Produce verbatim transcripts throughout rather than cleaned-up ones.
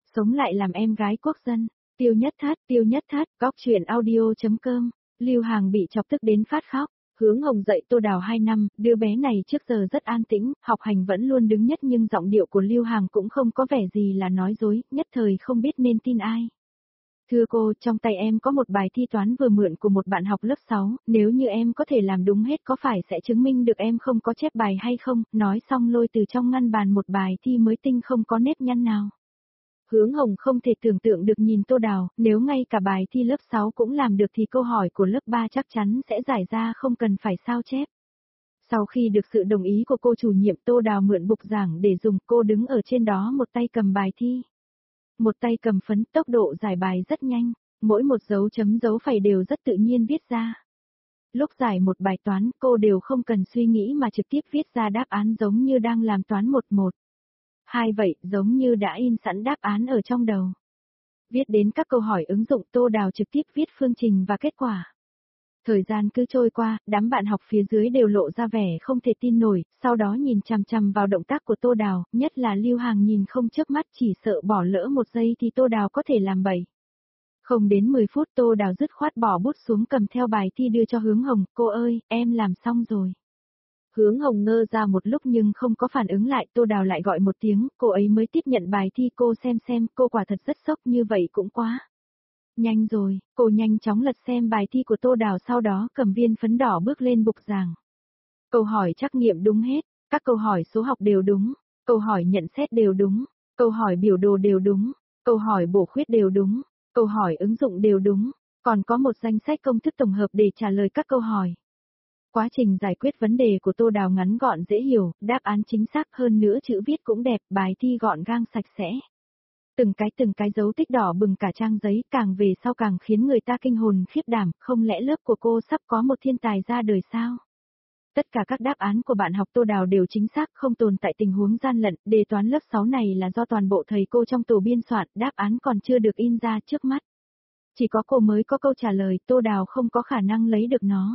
sống lại làm em gái quốc dân. Tiêu Nhất Thát, Tiêu Nhất Thát, góc truyện audio.com. Lưu Hàng bị chọc tức đến phát khóc. Hướng Hồng dạy Tô Đào hai năm, đứa bé này trước giờ rất an tĩnh, học hành vẫn luôn đứng nhất nhưng giọng điệu của Lưu Hàng cũng không có vẻ gì là nói dối, nhất thời không biết nên tin ai. Thưa cô, trong tay em có một bài thi toán vừa mượn của một bạn học lớp sáu, nếu như em có thể làm đúng hết có phải sẽ chứng minh được em không có chép bài hay không, nói xong lôi từ trong ngăn bàn một bài thi mới tinh không có nếp nhăn nào. Hướng Hồng không thể tưởng tượng được nhìn Tô Đào, nếu ngay cả bài thi lớp sáu cũng làm được thì câu hỏi của lớp ba chắc chắn sẽ giải ra không cần phải sao chép. Sau khi được sự đồng ý của cô chủ nhiệm, Tô Đào mượn bục giảng để dùng, cô đứng ở trên đó một tay cầm bài thi. Một tay cầm phấn, tốc độ giải bài rất nhanh, mỗi một dấu chấm dấu phẩy đều rất tự nhiên viết ra. Lúc giải một bài toán, cô đều không cần suy nghĩ mà trực tiếp viết ra đáp án giống như đang làm toán một một. Hai vậy, giống như đã in sẵn đáp án ở trong đầu. Viết đến các câu hỏi ứng dụng, Tô Đào trực tiếp viết phương trình và kết quả. Thời gian cứ trôi qua, đám bạn học phía dưới đều lộ ra vẻ không thể tin nổi, sau đó nhìn chằm chằm vào động tác của Tô Đào, nhất là Lưu Hàng nhìn không chớp mắt, chỉ sợ bỏ lỡ một giây thì Tô Đào có thể làm bậy. Không đến mười phút Tô Đào dứt khoát bỏ bút xuống cầm theo bài thi đưa cho Hướng Hồng, cô ơi, em làm xong rồi. Hướng Hồng ngơ ra một lúc nhưng không có phản ứng lại, Tô Đào lại gọi một tiếng, cô ấy mới tiếp nhận bài thi, cô xem xem, cô quả thật rất sốc, như vậy cũng quá. Nhanh rồi, cô nhanh chóng lật xem bài thi của Tô Đào, sau đó cầm viên phấn đỏ bước lên bục giảng. Câu hỏi trắc nghiệm đúng hết, các câu hỏi số học đều đúng, câu hỏi nhận xét đều đúng, câu hỏi biểu đồ đều đúng, câu hỏi bổ khuyết đều đúng, câu hỏi ứng dụng đều đúng, còn có một danh sách công thức tổng hợp để trả lời các câu hỏi. Quá trình giải quyết vấn đề của Tô Đào ngắn gọn dễ hiểu, đáp án chính xác, hơn nữa chữ viết cũng đẹp, bài thi gọn gàng sạch sẽ. Từng cái từng cái dấu tích đỏ bừng cả trang giấy, càng về sau càng khiến người ta kinh hồn khiếp đảm, không lẽ lớp của cô sắp có một thiên tài ra đời sao? Tất cả các đáp án của bạn học Tô Đào đều chính xác, không tồn tại tình huống gian lận, đề toán lớp sáu này là do toàn bộ thầy cô trong tổ biên soạn, đáp án còn chưa được in ra trước mắt. Chỉ có cô mới có câu trả lời, Tô Đào không có khả năng lấy được nó.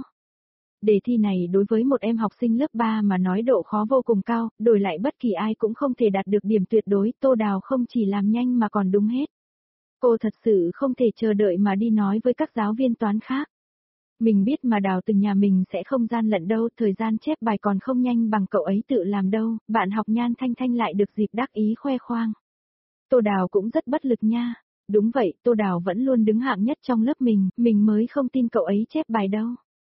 Đề thi này đối với một em học sinh lớp ba mà nói độ khó vô cùng cao, đổi lại bất kỳ ai cũng không thể đạt được điểm tuyệt đối, Tô Đào không chỉ làm nhanh mà còn đúng hết. Cô thật sự không thể chờ đợi mà đi nói với các giáo viên toán khác. Mình biết mà Đào từng nhà mình sẽ không gian lận đâu, thời gian chép bài còn không nhanh bằng cậu ấy tự làm đâu, bạn học Nhan Thanh Thanh lại được dịp đắc ý khoe khoang. Tô Đào cũng rất bất lực nha. Đúng vậy, Tô Đào vẫn luôn đứng hạng nhất trong lớp mình, mình mới không tin cậu ấy chép bài đâu.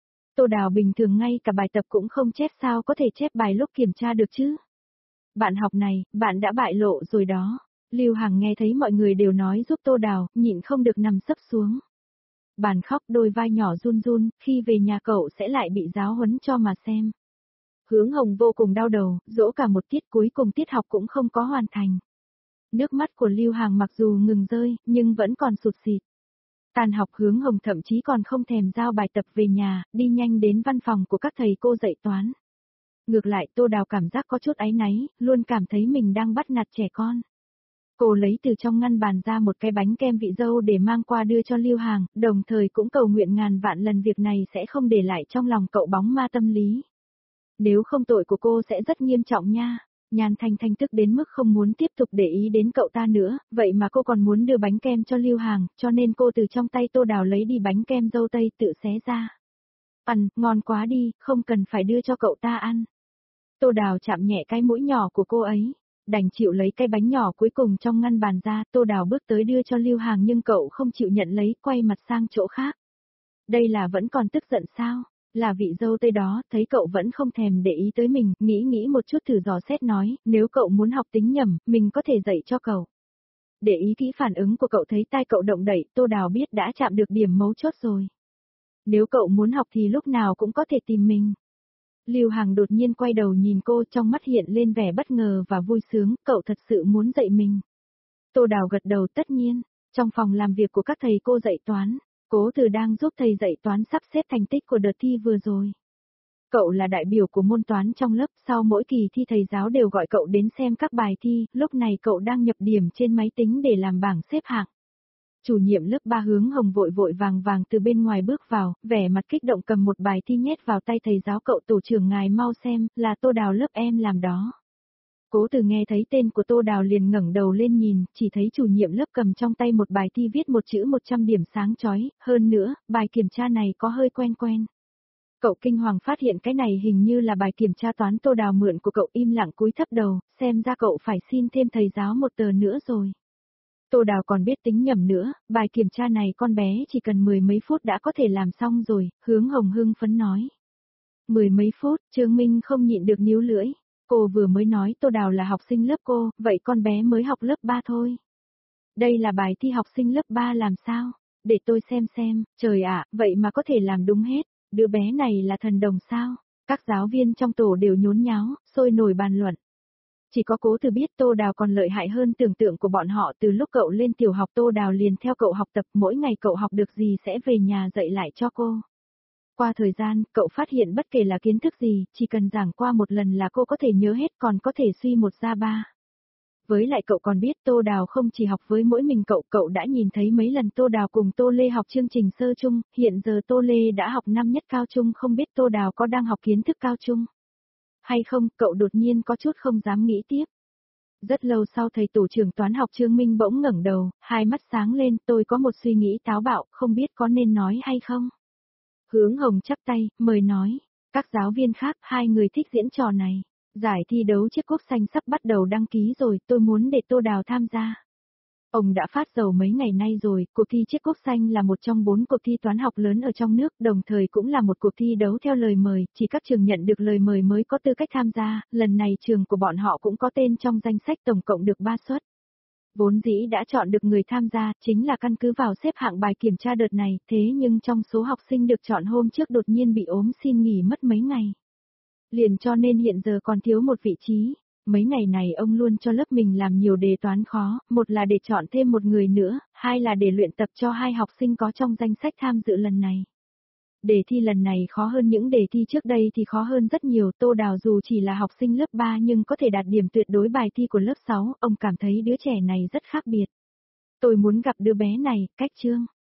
Tô Đào bình thường ngay cả bài tập cũng không chép, sao có thể chép bài lúc kiểm tra được chứ? Bạn học này, bạn đã bại lộ rồi đó. Lưu Hằng nghe thấy mọi người đều nói giúp Tô Đào, nhịn không được nằm sấp xuống. Bàn khóc, đôi vai nhỏ run run, khi về nhà cậu sẽ lại bị giáo huấn cho mà xem. Hướng Hồng vô cùng đau đầu, dỗ cả một tiết, cuối cùng tiết học cũng không có hoàn thành. Nước mắt của Lưu Hằng mặc dù ngừng rơi, nhưng vẫn còn sụt sịt. Tàn học Hướng Hồng thậm chí còn không thèm giao bài tập về nhà, đi nhanh đến văn phòng của các thầy cô dạy toán. Ngược lại Tô Đào cảm giác có chút áy náy, luôn cảm thấy mình đang bắt nạt trẻ con. Cô lấy từ trong ngăn bàn ra một cái bánh kem vị dâu để mang qua đưa cho Lưu Hàng, đồng thời cũng cầu nguyện ngàn vạn lần việc này sẽ không để lại trong lòng cậu bóng ma tâm lý. Nếu không tội của cô sẽ rất nghiêm trọng nha. Nhan Thanh Thanh tức đến mức không muốn tiếp tục để ý đến cậu ta nữa, vậy mà cô còn muốn đưa bánh kem cho Lưu Hàng, cho nên cô từ trong tay Tô Đào lấy đi bánh kem dâu tây tự xé ra. Ăn, ngon quá đi, không cần phải đưa cho cậu ta ăn. Tô Đào chạm nhẹ cái mũi nhỏ của cô ấy, đành chịu lấy cái bánh nhỏ cuối cùng trong ngăn bàn ra, Tô Đào bước tới đưa cho Lưu Hàng nhưng cậu không chịu nhận lấy, quay mặt sang chỗ khác. Đây là vẫn còn tức giận sao? Là vị dâu tây đó, thấy cậu vẫn không thèm để ý tới mình, nghĩ nghĩ một chút thử dò xét nói, nếu cậu muốn học tính nhẩm, mình có thể dạy cho cậu. Để ý kỹ phản ứng của cậu, thấy tai cậu động đậy, Tô Đào biết đã chạm được điểm mấu chốt rồi. Nếu cậu muốn học thì lúc nào cũng có thể tìm mình. Lưu Hằng đột nhiên quay đầu nhìn cô, trong mắt hiện lên vẻ bất ngờ và vui sướng, cậu thật sự muốn dạy mình. Tô Đào gật đầu, tất nhiên, trong phòng làm việc của các thầy cô dạy toán. Cố Từ đang giúp thầy dạy toán sắp xếp thành tích của đợt thi vừa rồi. Cậu là đại biểu của môn toán trong lớp, sau mỗi kỳ thi thầy giáo đều gọi cậu đến xem các bài thi, lúc này cậu đang nhập điểm trên máy tính để làm bảng xếp hạng. Chủ nhiệm lớp ba Hướng Hồng vội vội vàng vàng từ bên ngoài bước vào, vẻ mặt kích động cầm một bài thi nhét vào tay thầy giáo, cậu tổ trưởng ngài mau xem, là Tô Đào lớp em làm đó. Cố Từ nghe thấy tên của Tô Đào liền ngẩng đầu lên nhìn, chỉ thấy chủ nhiệm lớp cầm trong tay một bài thi viết một chữ một trăm điểm sáng chói, hơn nữa, bài kiểm tra này có hơi quen quen. Cậu kinh hoàng phát hiện cái này hình như là bài kiểm tra toán Tô Đào mượn của cậu, im lặng cúi thấp đầu, xem ra cậu phải xin thêm thầy giáo một tờ nữa rồi. Tô Đào còn biết tính nhầm nữa, bài kiểm tra này con bé chỉ cần mười mấy phút đã có thể làm xong rồi, Hướng Hồng hưng phấn nói. Mười mấy phút, Trương Minh không nhịn được níu lưỡi. Cô vừa mới nói Tô Đào là học sinh lớp cô, vậy con bé mới học lớp ba thôi. Đây là bài thi học sinh lớp ba làm sao? Để tôi xem xem, trời ạ, vậy mà có thể làm đúng hết, đứa bé này là thần đồng sao? Các giáo viên trong tổ đều nhốn nháo, sôi nổi bàn luận. Chỉ có Cố Từ biết Tô Đào còn lợi hại hơn tưởng tượng của bọn họ, từ lúc cậu lên tiểu học Tô Đào liền theo cậu học tập, mỗi ngày cậu học được gì sẽ về nhà dạy lại cho cô. Qua thời gian, cậu phát hiện bất kể là kiến thức gì, chỉ cần giảng qua một lần là cô có thể nhớ hết, còn có thể suy một ra ba. Với lại cậu còn biết Tô Đào không chỉ học với mỗi mình cậu, cậu đã nhìn thấy mấy lần Tô Đào cùng Tô Lê học chương trình sơ trung, hiện giờ Tô Lê đã học năm nhất cao trung, không biết Tô Đào có đang học kiến thức cao trung hay không, cậu đột nhiên có chút không dám nghĩ tiếp. Rất lâu sau thầy tổ trưởng toán học Trương Minh bỗng ngẩng đầu, hai mắt sáng lên, tôi có một suy nghĩ táo bạo, không biết có nên nói hay không. Hướng Hồng chắp tay, mời nói. Các giáo viên khác, hai người thích diễn trò này. Giải thi đấu chiếc cúp xanh sắp bắt đầu đăng ký rồi, tôi muốn để Tô Đào tham gia. Ông đã phát dầu mấy ngày nay rồi, cuộc thi chiếc cúp xanh là một trong bốn cuộc thi toán học lớn ở trong nước, đồng thời cũng là một cuộc thi đấu theo lời mời, chỉ các trường nhận được lời mời mới có tư cách tham gia, lần này trường của bọn họ cũng có tên trong danh sách, tổng cộng được ba suất. Vốn dĩ đã chọn được người tham gia, chính là căn cứ vào xếp hạng bài kiểm tra đợt này, thế nhưng trong số học sinh được chọn hôm trước đột nhiên bị ốm xin nghỉ mất mấy ngày. Liền cho nên hiện giờ còn thiếu một vị trí. Mấy ngày này ông luôn cho lớp mình làm nhiều đề toán khó, một là để chọn thêm một người nữa, hai là để luyện tập cho hai học sinh có trong danh sách tham dự lần này. Đề thi lần này khó hơn những đề thi trước đây thì khó hơn rất nhiều, Tô Đào dù chỉ là học sinh lớp ba nhưng có thể đạt điểm tuyệt đối bài thi của lớp sáu, ông cảm thấy đứa trẻ này rất khác biệt. Tôi muốn gặp đứa bé này, cách Trương.